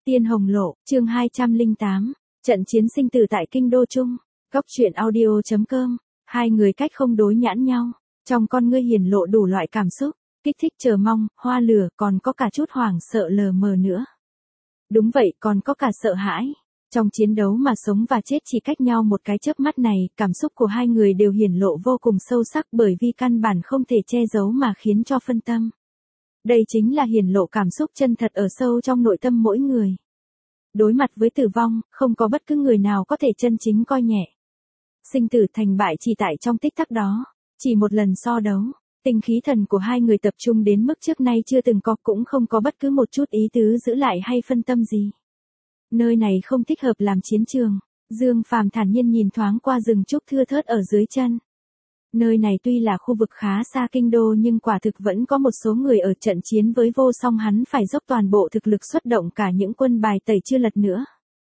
Tiên Hồng Lộ, chương 208, trận chiến sinh tử tại kinh đô Trung. Góc truyện audio.com. Hai người cách không đối nhãn nhau, trong con ngươi hiển lộ đủ loại cảm xúc, kích thích, chờ mong, hoa lửa, còn có cả chút hoảng sợ lờ mờ nữa. Đúng vậy, còn có cả sợ hãi. Trong chiến đấu mà sống và chết chỉ cách nhau một cái chớp mắt này, cảm xúc của hai người đều hiển lộ vô cùng sâu sắc bởi vì căn bản không thể che giấu mà khiến cho phân tâm. Đây chính là hiển lộ cảm xúc chân thật ở sâu trong nội tâm mỗi người. Đối mặt với tử vong, không có bất cứ người nào có thể chân chính coi nhẹ. Sinh tử thành bại chỉ tại trong tích tắc đó, chỉ một lần so đấu, tinh khí thần của hai người tập trung đến mức trước nay chưa từng có, cũng không có bất cứ một chút ý tứ giữ lại hay phân tâm gì. Nơi này không thích hợp làm chiến trường, Dương Phàm thản nhiên nhìn thoáng qua rừng trúc thưa thớt ở dưới chân. Nơi này tuy là khu vực khá xa kinh đô nhưng quả thực vẫn có một số người ở trận chiến với Vô Song, hắn phải dốc toàn bộ thực lực xuất động cả những quân bài tẩy chưa lật nữa.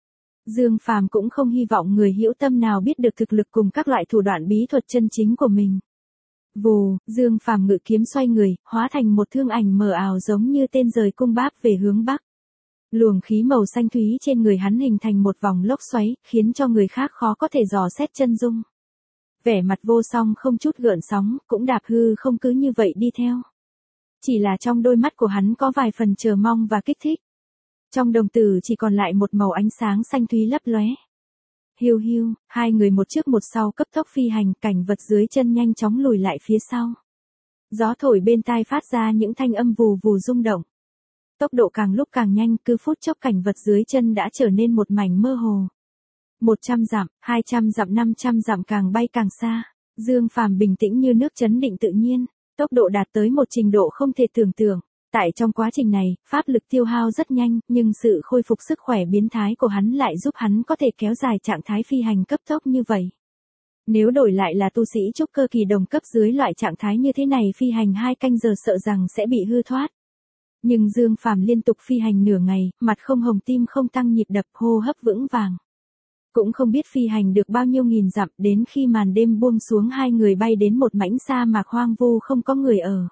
Dương Phàm cũng không hy vọng người hữu tâm nào biết được thực lực cùng các loại thủ đoạn bí thuật chân chính của mình. Vù, Dương Phàm ngự kiếm xoay người, hóa thành một thương ảnh mờ ảo giống như tên rời cung báp về hướng bắc. Luồng khí màu xanh thúy trên người hắn hình thành một vòng lốc xoáy, khiến cho người khác khó có thể dò xét chân dung. Vẻ mặt Vô Song không chút gợn sóng, cũng đạp hư không cứ như vậy đi theo. Chỉ là trong đôi mắt của hắn có vài phần chờ mong và kích thích. Trong đồng tử chỉ còn lại một màu ánh sáng xanh thúy lấp lóe. Hiu hiu, hai người một trước một sau cấp tốc phi hành, cảnh vật dưới chân nhanh chóng lùi lại phía sau. Gió thổi bên tai phát ra những thanh âm vù vù rung động. Tốc độ càng lúc càng nhanh, cứ phút chốc cảnh vật dưới chân đã trở nên một mảnh mơ hồ. 100 dặm, 200 dặm, 500 dặm, càng bay càng xa. Dương Phàm bình tĩnh như nước, trấn định tự nhiên, tốc độ đạt tới một trình độ không thể tưởng tượng. Tại trong quá trình này, pháp lực tiêu hao rất nhanh, nhưng sự khôi phục sức khỏe biến thái của hắn lại giúp hắn có thể kéo dài trạng thái phi hành cấp tốc như vậy. Nếu đổi lại là tu sĩ trúc cơ kỳ đồng cấp dưới loại trạng thái như thế này, phi hành 2 canh giờ sợ rằng sẽ bị hư thoát. Nhưng Dương Phàm liên tục phi hành nửa ngày, mặt không hồng, tim không tăng nhịp đập, hô hấp vững vàng. Cũng không biết phi hành được bao nhiêu nghìn dặm, đến khi màn đêm buông xuống hai người bay đến một mảnh sa mạc hoang vu không có người ở.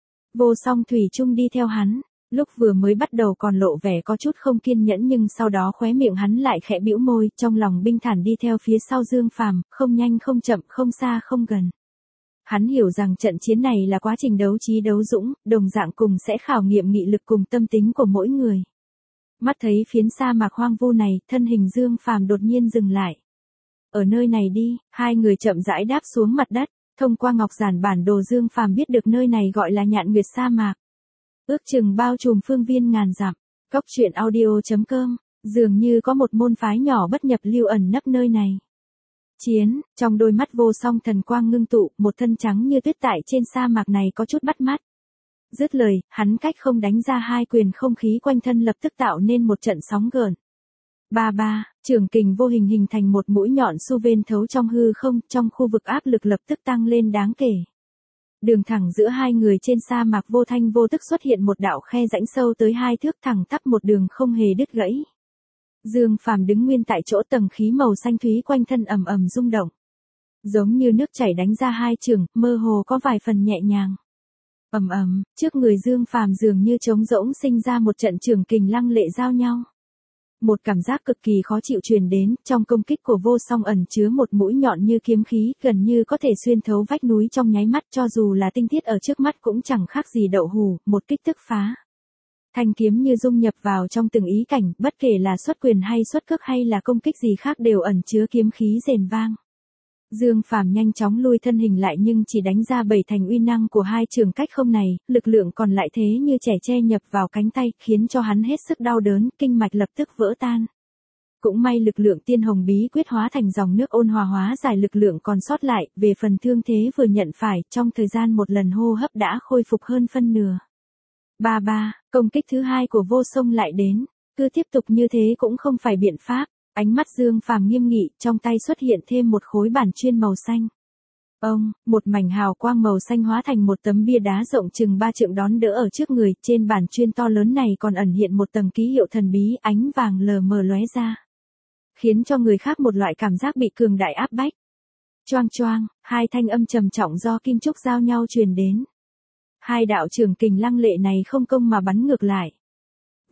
Vô Song thủy chung đi theo hắn, lúc vừa mới bắt đầu còn lộ vẻ có chút không kiên nhẫn, nhưng sau đó khóe miệng hắn lại khẽ bĩu môi, trong lòng bình thản đi theo phía sau Dương Phàm, không nhanh không chậm, không xa không gần. Hắn hiểu rằng trận chiến này là quá trình đấu trí đấu dũng, đồng dạng cùng sẽ khảo nghiệm nghị lực cùng tâm tính của mỗi người. Mắt thấy phiến sa mạc hoang vu này, thân hình Dương Phàm đột nhiên dừng lại. Ở nơi này đi, hai người chậm rãi đáp xuống mặt đất, thông qua ngọc giản bản đồ Dương Phàm biết được nơi này gọi là Nhạn Nguyệt sa mạc. Ước chừng bao trùm phương viên ngàn dặm. Góc truyện audio.com, dường như có một môn phái nhỏ bất nhập lưu ẩn nấp nơi này. Chiến, trong đôi mắt Vô Song thần quang ngưng tụ, một thân trắng như tuyết tại trên sa mạc này có chút bắt mắt. Dứt lời, hắn cách không đánh ra hai quyền, không khí quanh thân lập tức tạo nên một trận sóng gợn. Ba ba, trường kình vô hình hình thành một mũi nhọn xu vên thấu trong hư không, trong khu vực áp lực lập tức tăng lên đáng kể. Đường thẳng giữa hai người trên sa mạc vô thanh vô tức xuất hiện một đạo khe rãnh sâu tới 2 thước, thẳng tắp một đường không hề đứt gãy. Dương Phàm đứng nguyên tại chỗ, tầng khí màu xanh thúy quanh thân ầm ầm rung động. Giống như nước chảy đánh ra hai chưởng, mơ hồ có vài phần nhẹ nhàng. Ầm ầm, trước người Dương Phàm dường như trống rỗng sinh ra một trận trường kình lăng lệ giao nhau. Một cảm giác cực kỳ khó chịu truyền đến, trong công kích của Vô Song ẩn chứa một mũi nhọn như kiếm khí, gần như có thể xuyên thấu vách núi trong nháy mắt, cho dù là tinh thiết ở trước mắt cũng chẳng khác gì đậu hù, một kích tức phá. Thanh kiếm như dung nhập vào trong từng ý cảnh, bất kể là xuất quyền hay xuất cước hay là công kích gì khác đều ẩn chứa kiếm khí rền vang. Dương Phàm nhanh chóng lui thân hình lại, nhưng chỉ đánh ra 7 thành uy năng của hai trường cách không này, lực lượng còn lại thế như trẻ tre nhập vào cánh tay, khiến cho hắn hết sức đau đớn, kinh mạch lập tức vỡ tan. Cũng may lực lượng Tiên Hồng bí quyết hóa thành dòng nước ôn hòa hóa giải lực lượng còn sót lại, về phần thương thế vừa nhận phải, trong thời gian một lần hô hấp đã khôi phục hơn phân nửa. Ba ba, công kích thứ hai của Vô Song lại đến, cứ tiếp tục như thế cũng không phải biện pháp. Ánh mắt Dương Phàm nghiêm nghị, trong tay xuất hiện thêm một khối bản chuyên màu xanh. Một mảnh hào quang màu xanh hóa thành một tấm bia đá rộng chừng 3 trượng đón đỡ ở trước người, trên bản chuyên to lớn này còn ẩn hiện một tầng ký hiệu thần bí, ánh vàng lờ mờ lóe ra, khiến cho người khác một loại cảm giác bị cường đại áp bách. Choang choang, hai thanh âm trầm trọng do kim trúc giao nhau truyền đến. Hai đạo trường kình lăng lệ này không công mà bắn ngược lại.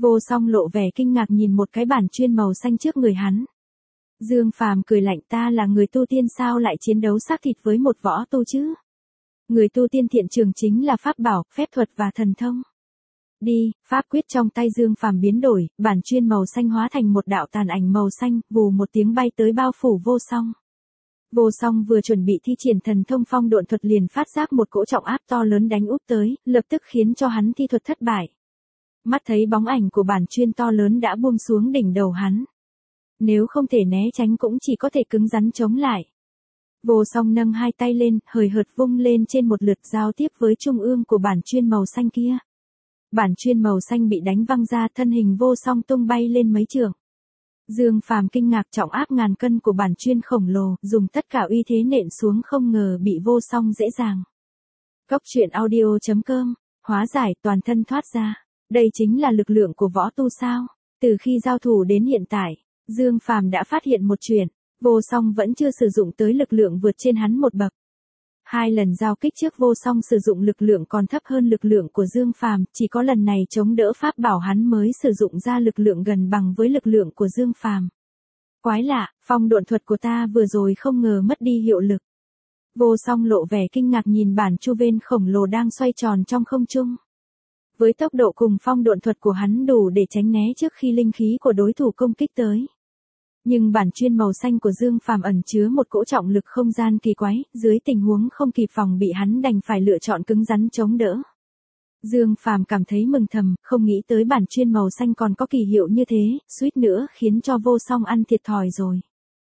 Vô Song lộ vẻ kinh ngạc nhìn một cái bản chuyên màu xanh trước người hắn. Dương Phàm cười lạnh, ta là người tu tiên sao lại chiến đấu xác thịt với một võ tu chứ? Người tu tiên thiện trường chính là pháp bảo, phép thuật và thần thông. Đi, pháp quyết trong tay Dương Phàm biến đổi, bản chuyên màu xanh hóa thành một đạo tàn ảnh màu xanh, vù một tiếng bay tới bao phủ Vô Song. Vô Song vừa chuẩn bị thi triển thần thông phong độn thuật liền phát giác một cỗ trọng áp to lớn đánh úp tới, lập tức khiến cho hắn thi thuật thất bại. Mắt thấy bóng ảnh của bản chuyên to lớn đã buông xuống đỉnh đầu hắn. Nếu không thể né tránh cũng chỉ có thể cứng rắn chống lại. Vô Song nâng hai tay lên, hời hợt vung lên trên một lượt giao tiếp với trung ương của bản chuyên màu xanh kia. Bản chuyên màu xanh bị đánh văng ra, thân hình Vô Song tung bay lên mấy trượng. Dương Phàm kinh ngạc, trọng áp ngàn cân của bản chuyên khổng lồ, dùng tất cả uy thế nện xuống không ngờ bị Vô Song dễ dàng. Cốc truyện audio.com, hóa giải toàn thân thoát ra. Đây chính là lực lượng của võ tu sao? Từ khi giao thủ đến hiện tại, Dương Phàm đã phát hiện một chuyện, Vô Song vẫn chưa sử dụng tới lực lượng vượt trên hắn một bậc. 2 lần giao kích trước Vô Song sử dụng lực lượng còn thấp hơn lực lượng của Dương Phàm, chỉ có lần này chống đỡ pháp bảo hắn mới sử dụng ra lực lượng gần bằng với lực lượng của Dương Phàm. Quái lạ, phong độn thuật của ta vừa rồi không ngờ mất đi hiệu lực. Vô Song lộ vẻ kinh ngạc nhìn bản chu vên khổng lồ đang xoay tròn trong không trung. Với tốc độ cùng phong độn thuật của hắn đủ để tránh né trước khi linh khí của đối thủ công kích tới. Nhưng bản chuyên màu xanh của Dương Phàm ẩn chứa một cỗ trọng lực không gian kỳ quái, dưới tình huống không kịp phòng bị hắn đành phải lựa chọn cứng rắn chống đỡ. Dương Phàm cảm thấy mừng thầm, không nghĩ tới bản chuyên màu xanh còn có kỳ hiệu như thế, suýt nữa khiến cho Vô Song ăn thiệt thòi rồi.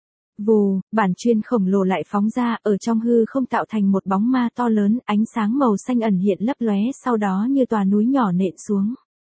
Vù, bản chuyên khổng lồ lại phóng ra, ở trong hư không tạo thành một bóng ma to lớn, ánh sáng màu xanh ẩn hiện lấp lóe, sau đó như tòa núi nhỏ nện xuống.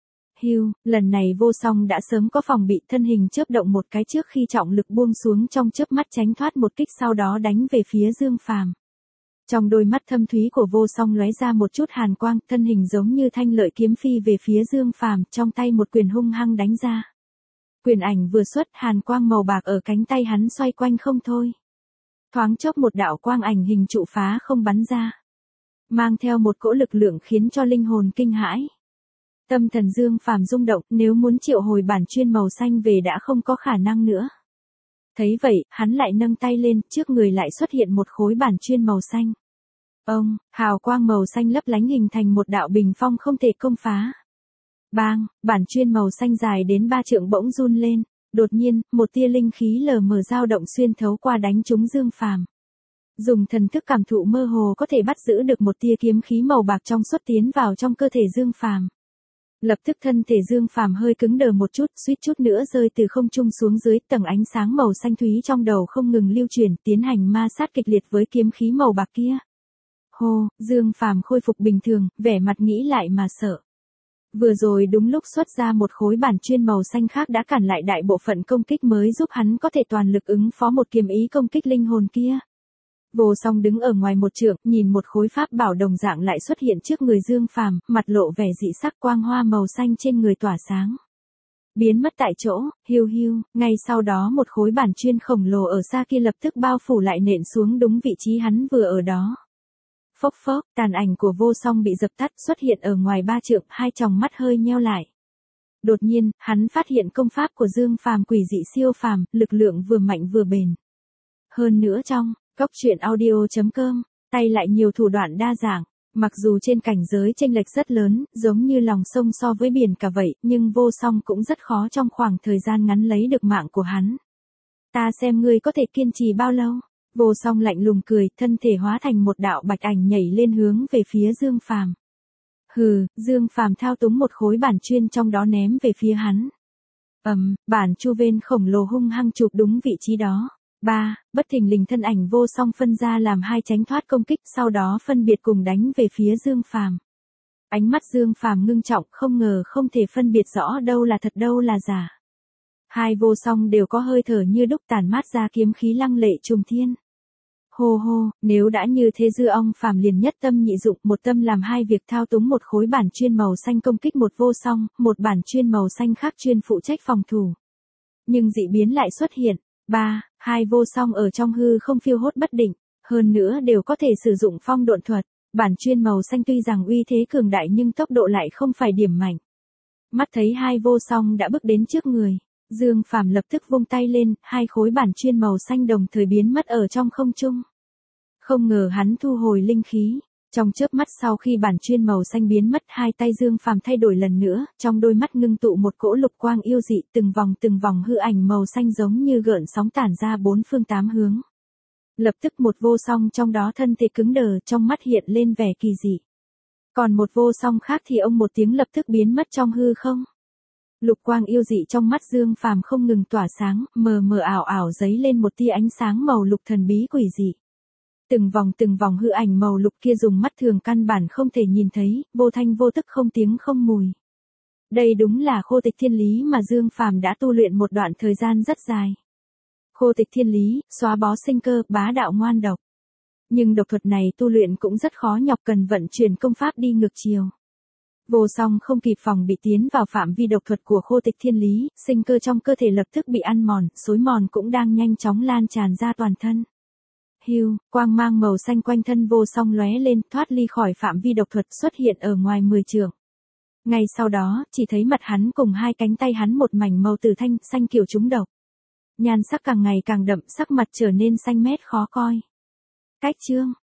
Hưu, lần này Vô Song đã sớm có phòng bị, thân hình chớp động một cái trước khi trọng lực buông xuống trong chớp mắt tránh thoát một kích, sau đó đánh về phía Dương Phàm. Trong đôi mắt thâm thúy của Vô Song lóe ra một chút hàn quang, thân hình giống như thanh lợi kiếm phi về phía Dương Phàm, trong tay một quyền hung hăng đánh ra. Quyền ảnh vừa xuất, hàn quang màu bạc ở cánh tay hắn xoay quanh không thôi. Thoáng chốc một đạo quang ảnh hình trụ phá không bắn ra, mang theo một cỗ lực lượng khiến cho linh hồn kinh hãi. Tâm thần Dương Phàm rung động, nếu muốn triệu hồi bản chuyên màu xanh về đã không có khả năng nữa. Thấy vậy, hắn lại nâng tay lên, trước người lại xuất hiện một khối bản chuyên màu xanh. Ông, hào quang màu xanh lấp lánh hình thành một đạo bình phong không thể công phá. Bang, bản chuyên màu xanh dài đến 3 trượng bỗng run lên, đột nhiên, một tia linh khí lờ mờ dao động xuyên thấu qua đánh trúng Dương Phàm. Dùng thần thức cảm thụ mơ hồ có thể bắt giữ được một tia kiếm khí màu bạc trong suốt tiến vào trong cơ thể Dương Phàm. Lập tức thân thể Dương Phàm hơi cứng đờ một chút, suýt chút nữa rơi từ không trung xuống dưới, tầng ánh sáng màu xanh thúy trong đầu không ngừng lưu chuyển, tiến hành ma sát kịch liệt với kiếm khí màu bạc kia. Hô, Dương Phàm khôi phục bình thường, vẻ mặt nghĩ lại mà sợ. Vừa rồi đúng lúc xuất ra một khối bản chuyên màu xanh khác đã cản lại đại bộ phận công kích mới giúp hắn có thể toàn lực ứng phó một kiếm ý công kích linh hồn kia. Vô Song đứng ở ngoài một trượng, nhìn một khối pháp bảo đồng dạng lại xuất hiện trước người Dương Phàm, mặt lộ vẻ dị sắc, quang hoa màu xanh trên người tỏa sáng. Biến mất tại chỗ, hiu hiu, ngay sau đó một khối bản chuyên khổng lồ ở xa kia lập tức bao phủ lại nện xuống đúng vị trí hắn vừa ở đó. Phốc phốc, tàn ảnh của Vô Song bị dập tắt, xuất hiện ở ngoài 3 trượng, hai tròng mắt hơi nheo lại. Đột nhiên, hắn phát hiện công pháp của Dương Phàm quỷ dị siêu phàm, lực lượng vừa mạnh vừa bền. Hơn nữa trong Cốc truyện audio.com, tay lại nhiều thủ đoạn đa dạng, mặc dù trên cảnh giới chênh lệch rất lớn, giống như lòng sông so với biển cả vậy, nhưng Vô Song cũng rất khó trong khoảng thời gian ngắn lấy được mạng của hắn. Ta xem ngươi có thể kiên trì bao lâu? Vô Song lạnh lùng cười, thân thể hóa thành một đạo bạch ảnh nhảy lên hướng về phía Dương Phàm. Hừ, Dương Phàm thao túng một khối bản chuyên trong đó ném về phía hắn. Bản chu vên khổng lồ hung hăng chụp đúng vị trí đó. Bất thình lình thân ảnh Vô Song phân ra làm hai tránh thoát công kích, sau đó phân biệt cùng đánh về phía Dương Phàm. Ánh mắt Dương Phàm ngưng trọng, không ngờ không thể phân biệt rõ đâu là thật đâu là giả. Hai Vô Song đều có hơi thở như đúc tản mát ra kiếm khí lăng lệ trùng thiên. Hô hô, nếu đã như thế Dư Ong Phàm liền nhất tâm nhị dụng, một tâm làm hai việc, thao túng một khối bản chuyên màu xanh công kích một Vô Song, một bản chuyên màu xanh khác chuyên phụ trách phòng thủ. Nhưng dị biến lại xuất hiện. Hai Vô Song ở trong hư không phiêu hốt bất định, hơn nữa đều có thể sử dụng phong độn thuật. Bản chuyên màu xanh tuy rằng uy thế cường đại nhưng tốc độ lại không phải điểm mạnh. Mắt thấy hai vô song đã bước đến trước người, Dương Phàm lập tức vung tay lên, hai khối bản chuyên màu xanh đồng thời biến mất ở trong không trung. Không ngờ hắn thu hồi linh khí, trong chớp mắt sau khi bản chuyên màu xanh biến mất, hai tay Dương Phàm thay đổi lần nữa, trong đôi mắt ngưng tụ một cỗ lục quang yêu dị, từng vòng hư ảnh màu xanh giống như gợn sóng tản ra bốn phương tám hướng. Lập tức một vô song trong đó thân thể cứng đờ, trong mắt hiện lên vẻ kỳ dị. Còn một vô song khác thì ông một tiếng lập tức biến mất trong hư không. Lục quang yêu dị trong mắt Dương Phàm không ngừng tỏa sáng, mờ mờ ảo ảo giấy lên một tia ánh sáng màu lục thần bí quỷ dị. Từng vòng hư ảnh màu lục kia dùng mắt thường căn bản không thể nhìn thấy, vô thanh vô tức không tiếng không mùi. Đây đúng là khô tịch thiên lý mà Dương Phàm đã tu luyện một đoạn thời gian rất dài. Khô tịch thiên lý, xóa bó sinh cơ, bá đạo ngoan độc. Nhưng độc thuật này tu luyện cũng rất khó nhọc, cần vận chuyển công pháp đi ngược chiều. Vô song không kịp phòng bị tiến vào phạm vi độc thuật của khô tịch thiên lý, sinh cơ trong cơ thể lập tức bị ăn mòn, xối mòn cũng đang nhanh chóng lan tràn ra toàn thân. Hưu, quang mang màu xanh quanh thân vô song lóe lên, thoát ly khỏi phạm vi độc thuật, xuất hiện ở ngoài 10 trượng. Ngay sau đó, chỉ thấy mặt hắn cùng hai cánh tay hắn một mảnh màu tử thanh, xanh kiểu trúng độc. Nhan sắc càng ngày càng đậm, sắc mặt trở nên xanh mét khó coi. Cách chương